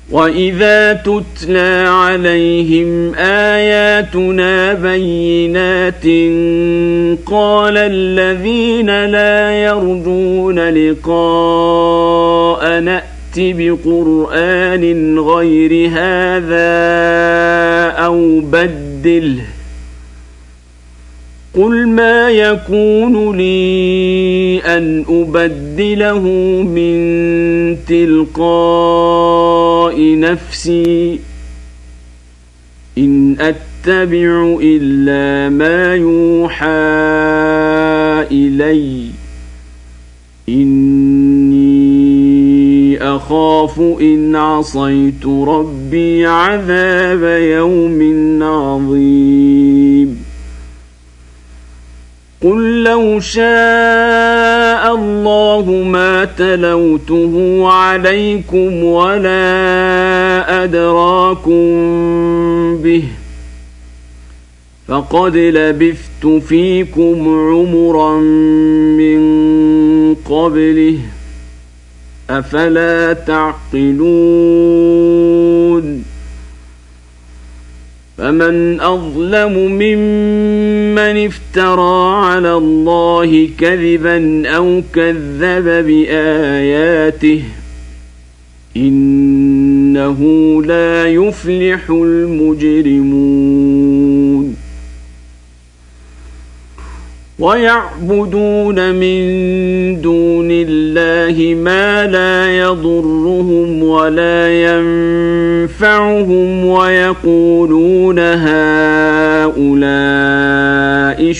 وإذا تتلى عليهم آياتنا بينات قال الذين لا يرجون لقاء نأت بقرآن غير هذا أو بدله قل ما يكون لي أن أبدله من تلقاء نفسي إن أتبع إلا ما يوحى إلي إني أخاف إن عصيت ربي عذاب يوم عظيم قل لو شاء الله ما تلوته عليكم ولا أدراكم به فقد لبثت فيكم عمرا من قبله أفلا تعقلون فمن أظلم ممن افترى على الله كذبا أو كذب بآياته إنه لا يفلح المجرمون ويعبدون من دون الله ما لا يضرهم ولا ينفعهم ويقولون هؤلاء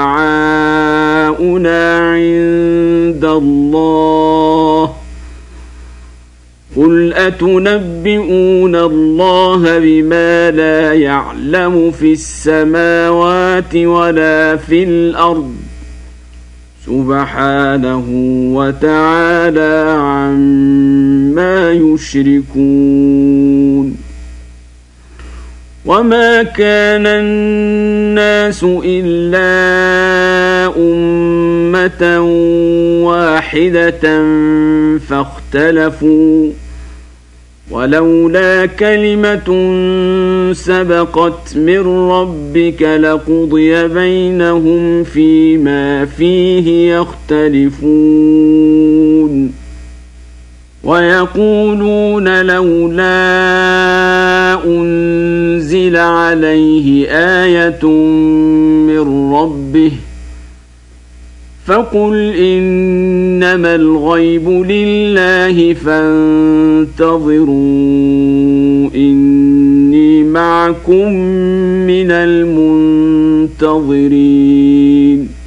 شفعاؤنا عند الله قل أتنبئون الله بما لا يعلم في السماوات ولا في الأرض سبحانه وتعالى عما يشركون وما كان الناس إلا أمة واحدة فاختلفوا ولولا كلمة سبقت من ربك لقضي بينهم فيما فيه يختلفون ويقولون لولا أنزل عليه آية من ربه فقل إنما الغيب لله فانتظروا إني معكم من المنتظرين